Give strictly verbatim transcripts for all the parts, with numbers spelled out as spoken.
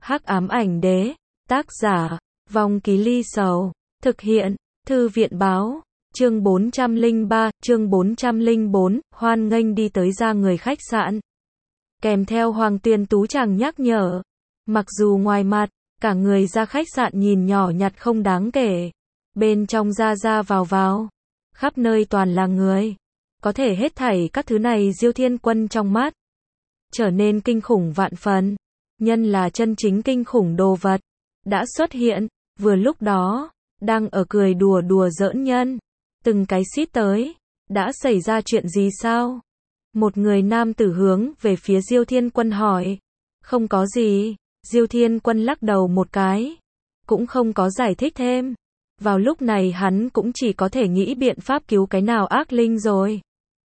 Hắc ám ảnh đế, tác giả, Vong Ký Ly Sầu, thực hiện, Thư viện báo, chương bốn trăm lẻ ba, chương bốn trăm lẻ bốn, hoan nghênh đi tới ra người khách sạn. Kèm theo Hoàng Tuyền Tú chàng nhắc nhở, mặc dù ngoài mặt, cả người ra khách sạn nhìn nhỏ nhặt không đáng kể, bên trong ra ra vào vào, khắp nơi toàn là người, có thể hết thảy các thứ này Diêu Thiên Quân trong mắt trở nên kinh khủng vạn phần, nhân là chân chính kinh khủng đồ vật đã xuất hiện, vừa lúc đó, đang ở cười đùa đùa giỡn nhân, từng cái xít tới, đã xảy ra chuyện gì sao? Một người nam tử hướng về phía Diêu Thiên Quân hỏi, không có gì, Diêu Thiên Quân lắc đầu một cái, cũng không có giải thích thêm, vào lúc này hắn cũng chỉ có thể nghĩ biện pháp cứu cái nào ác linh rồi.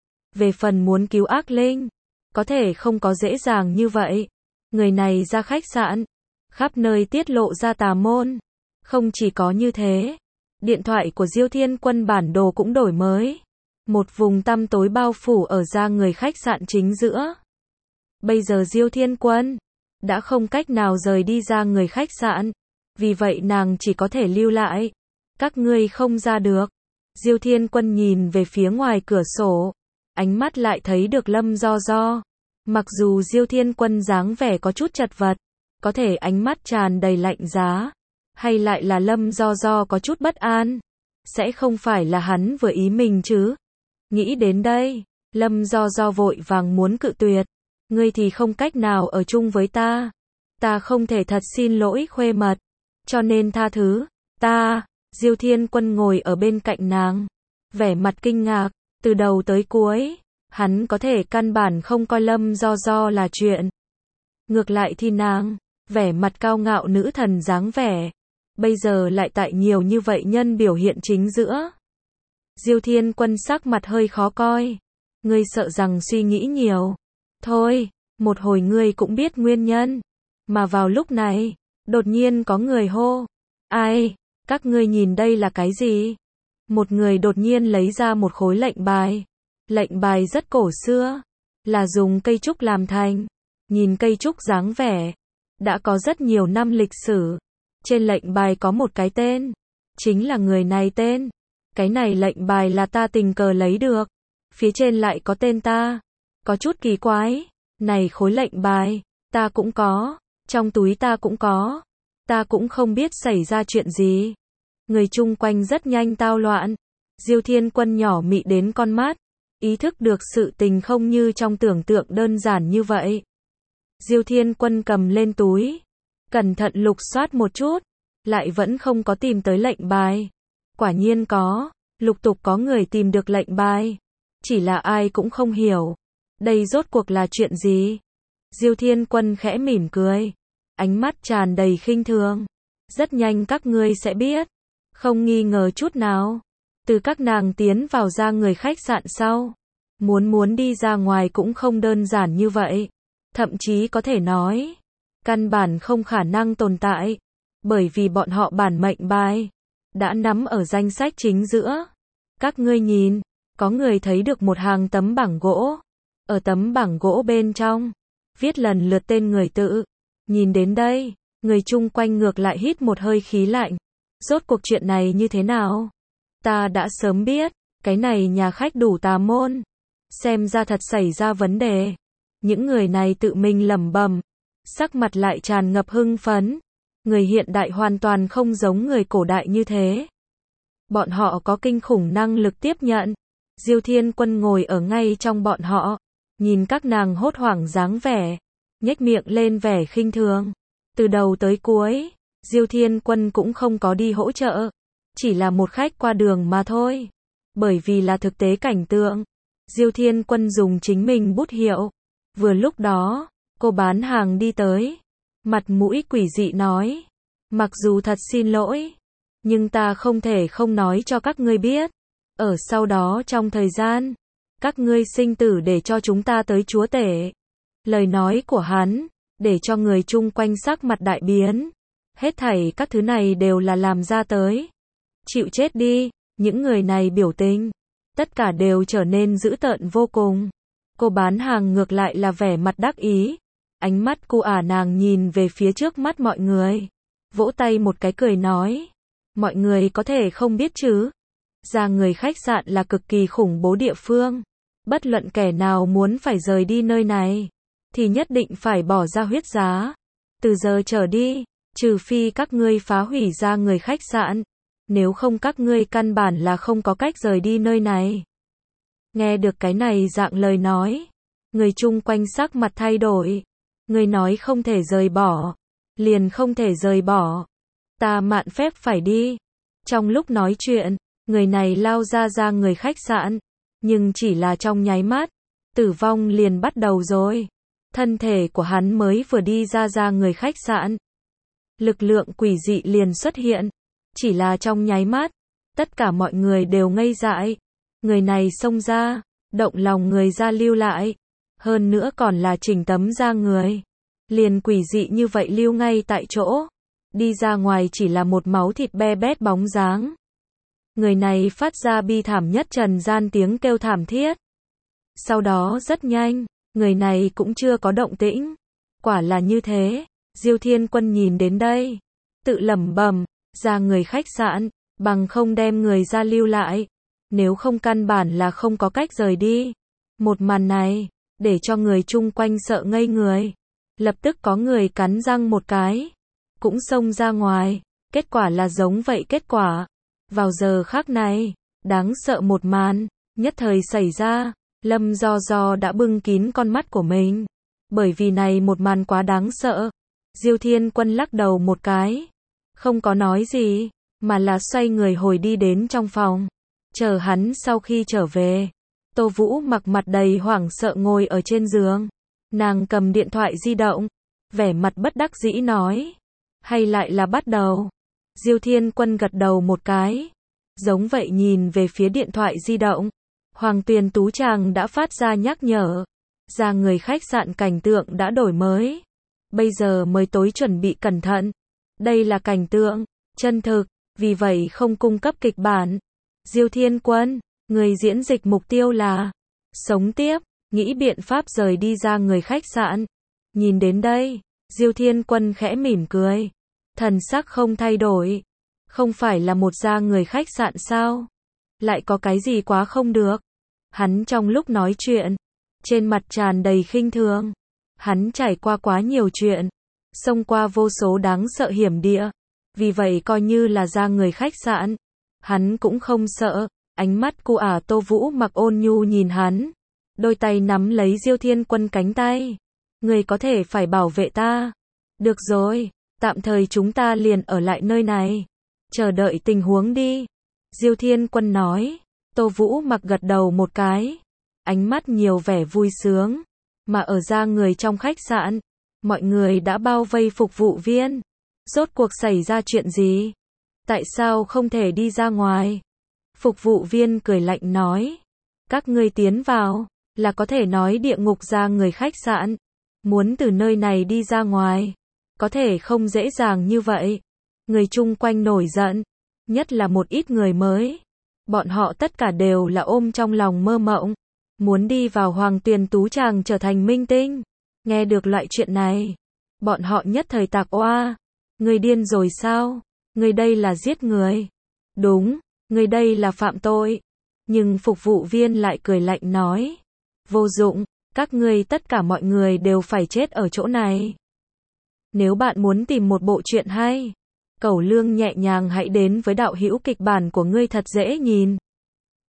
Về phần muốn cứu ác linh, có thể không có dễ dàng như vậy, người này ra khách sạn, khắp nơi tiết lộ ra tà môn, không chỉ có như thế, điện thoại của Diêu Thiên Quân bản đồ cũng đổi mới, một vùng tăm tối bao phủ ở ra người khách sạn chính giữa. Bây giờ Diêu Thiên Quân đã không cách nào rời đi ra người khách sạn, vì vậy nàng chỉ có thể lưu lại. Các ngươi không ra được. Diêu Thiên Quân nhìn về phía ngoài cửa sổ, ánh mắt lại thấy được Lâm Do Do. Mặc dù Diêu Thiên Quân dáng vẻ có chút chật vật, có thể ánh mắt tràn đầy lạnh giá, hay lại là Lâm Do Do có chút bất an, sẽ không phải là hắn vừa ý mình chứ. Nghĩ đến đây, Lâm Do Do vội vàng muốn cự tuyệt, ngươi thì không cách nào ở chung với ta, ta không thể thật xin lỗi khuê mật, cho nên tha thứ, ta. Diêu Thiên Quân ngồi ở bên cạnh nàng, vẻ mặt kinh ngạc, từ đầu tới cuối, hắn có thể căn bản không coi Lâm Do Do là chuyện. Ngược lại thì nàng, vẻ mặt cao ngạo nữ thần dáng vẻ, bây giờ lại tại nhiều như vậy nhân biểu hiện chính giữa. Diêu Thiên Quân sắc mặt hơi khó coi, ngươi sợ rằng suy nghĩ nhiều, thôi, một hồi ngươi cũng biết nguyên nhân, mà vào lúc này, đột nhiên có người hô, ai? Các ngươi nhìn đây là cái gì? Một người đột nhiên lấy ra một khối lệnh bài. Lệnh bài rất cổ xưa, là dùng cây trúc làm thành. Nhìn cây trúc dáng vẻ, đã có rất nhiều năm lịch sử. Trên lệnh bài có một cái tên, chính là người này tên. Cái này lệnh bài là ta tình cờ lấy được, phía trên lại có tên ta. Có chút kỳ quái, này khối lệnh bài, ta cũng có, trong túi ta cũng có. Ta cũng không biết xảy ra chuyện gì. Người chung quanh rất nhanh tao loạn. Diêu Thiên Quân nhỏ mị đến con mắt, ý thức được sự tình không như trong tưởng tượng đơn giản như vậy. Diêu Thiên Quân cầm lên túi, cẩn thận lục soát một chút, lại vẫn không có tìm tới lệnh bài. Quả nhiên có, lục tục có người tìm được lệnh bài, chỉ là ai cũng không hiểu, đây rốt cuộc là chuyện gì. Diêu Thiên Quân khẽ mỉm cười, ánh mắt tràn đầy khinh thường. Rất nhanh các ngươi sẽ biết, không nghi ngờ chút nào. Từ các nàng tiến vào ra người khách sạn sau, muốn muốn đi ra ngoài cũng không đơn giản như vậy. Thậm chí có thể nói, căn bản không khả năng tồn tại, bởi vì bọn họ bản mệnh bài đã nắm ở danh sách chính giữa. Các ngươi nhìn, có người thấy được một hàng tấm bảng gỗ, ở tấm bảng gỗ bên trong viết lần lượt tên người tự. Nhìn đến đây, người chung quanh ngược lại hít một hơi khí lạnh. Rốt cuộc chuyện này như thế nào? Ta đã sớm biết, cái này nhà khách đủ tà môn. Xem ra thật xảy ra vấn đề. Những người này tự mình lẩm bẩm, sắc mặt lại tràn ngập hưng phấn. Người hiện đại hoàn toàn không giống người cổ đại như thế. Bọn họ có kinh khủng năng lực tiếp nhận. Diêu Thiên Quân ngồi ở ngay trong bọn họ, nhìn các nàng hốt hoảng dáng vẻ, nhếch miệng lên vẻ khinh thường. Từ đầu tới cuối, Diêu Thiên Quân cũng không có đi hỗ trợ, chỉ là một khách qua đường mà thôi. Bởi vì là thực tế cảnh tượng, Diêu Thiên Quân dùng chính mình bút hiệu. Vừa lúc đó, cô bán hàng đi tới, mặt mũi quỷ dị nói, mặc dù thật xin lỗi, nhưng ta không thể không nói cho các ngươi biết. Ở sau đó trong thời gian, các ngươi sinh tử để cho chúng ta tới chúa tể. Lời nói của hắn, để cho người chung quanh sắc mặt đại biến. Hết thảy các thứ này đều là làm ra tới. Chịu chết đi, những người này biểu tình, tất cả đều trở nên dữ tợn vô cùng. Cô bán hàng ngược lại là vẻ mặt đắc ý. Ánh mắt cu ả nàng nhìn về phía trước mắt mọi người. Vỗ tay một cái cười nói. Mọi người có thể không biết chứ. Ra người khách sạn là cực kỳ khủng bố địa phương. Bất luận kẻ nào muốn phải rời đi nơi này, thì nhất định phải bỏ ra huyết giá. Từ giờ trở đi, trừ phi các ngươi phá hủy ra người khách sạn. Nếu không các ngươi căn bản là không có cách rời đi nơi này. Nghe được cái này dạng lời nói, người chung quanh sắc mặt thay đổi. Người nói không thể rời bỏ, liền không thể rời bỏ. Ta mạn phép phải đi. Trong lúc nói chuyện, người này lao ra ra người khách sạn. Nhưng chỉ là trong nháy mắt, tử vong liền bắt đầu rồi. Thân thể của hắn mới vừa đi ra ra người khách sạn. Lực lượng quỷ dị liền xuất hiện. Chỉ là trong nháy mắt, tất cả mọi người đều ngây dại. Người này xông ra, động lòng người ra lưu lại. Hơn nữa còn là chỉnh tấm da người. Liền quỷ dị như vậy lưu ngay tại chỗ. Đi ra ngoài chỉ là một máu thịt be bét bóng dáng. Người này phát ra bi thảm nhất trần gian tiếng kêu thảm thiết. Sau đó rất nhanh, người này cũng chưa có động tĩnh. Quả là như thế, Diêu Thiên Quân nhìn đến đây, tự lẩm bẩm, ra người khách sạn, bằng không đem người ra lưu lại. Nếu không căn bản là không có cách rời đi. Một màn này, để cho người chung quanh sợ ngây người. Lập tức có người cắn răng một cái, cũng xông ra ngoài. Kết quả là giống vậy kết quả. Vào giờ khắc này, đáng sợ một màn, nhất thời xảy ra. Lâm Do Do đã bưng kín con mắt của mình. Bởi vì này một màn quá đáng sợ. Diêu Thiên Quân lắc đầu một cái. Không có nói gì, mà là xoay người hồi đi đến trong phòng. Chờ hắn sau khi trở về. Tô Vũ mặc mặt đầy hoảng sợ ngồi ở trên giường. Nàng cầm điện thoại di động. Vẻ mặt bất đắc dĩ nói. Hay lại là bắt đầu. Diêu Thiên Quân gật đầu một cái. Giống vậy nhìn về phía điện thoại di động. Hoàng Tuyền Tú Tràng đã phát ra nhắc nhở. Ra người khách sạn cảnh tượng đã đổi mới. Bây giờ mới tối chuẩn bị cẩn thận. Đây là cảnh tượng chân thực, vì vậy không cung cấp kịch bản. Diêu Thiên Quân, người diễn dịch mục tiêu là sống tiếp, nghĩ biện pháp rời đi ra người khách sạn. Nhìn đến đây, Diêu Thiên Quân khẽ mỉm cười. Thần sắc không thay đổi. Không phải là một ra người khách sạn sao? Lại có cái gì quá không được? Hắn trong lúc nói chuyện, trên mặt tràn đầy khinh thường. Hắn trải qua quá nhiều chuyện, xông qua vô số đáng sợ hiểm địa. Vì vậy coi như là ra người khách sạn, hắn cũng không sợ. Ánh mắt cu ả Tô Vũ mặc ôn nhu nhìn hắn. Đôi tay nắm lấy Diêu Thiên Quân cánh tay. Người có thể phải bảo vệ ta. Được rồi, tạm thời chúng ta liền ở lại nơi này. Chờ đợi tình huống đi. Diêu Thiên Quân nói. Tô Vũ mặc gật đầu một cái. Ánh mắt nhiều vẻ vui sướng. Mà ở ra người trong khách sạn, mọi người đã bao vây phục vụ viên. Rốt cuộc xảy ra chuyện gì? Tại sao không thể đi ra ngoài? Phục vụ viên cười lạnh nói. Các ngươi tiến vào, là có thể nói địa ngục ra người khách sạn. Muốn từ nơi này đi ra ngoài, có thể không dễ dàng như vậy. Người chung quanh nổi giận, nhất là một ít người mới. Bọn họ tất cả đều là ôm trong lòng mơ mộng. Muốn đi vào Hoàng Tuyền Tú Tràng trở thành minh tinh. Nghe được loại chuyện này, bọn họ nhất thời tạc oa. Người điên rồi sao? Người đây là giết người. Đúng, người đây là phạm tội. Nhưng phục vụ viên lại cười lạnh nói. Vô dụng, các ngươi tất cả mọi người đều phải chết ở chỗ này. Nếu bạn muốn tìm một bộ truyện hay, Cẩu Lương nhẹ nhàng hãy đến với đạo hữu kịch bản của ngươi thật dễ nhìn.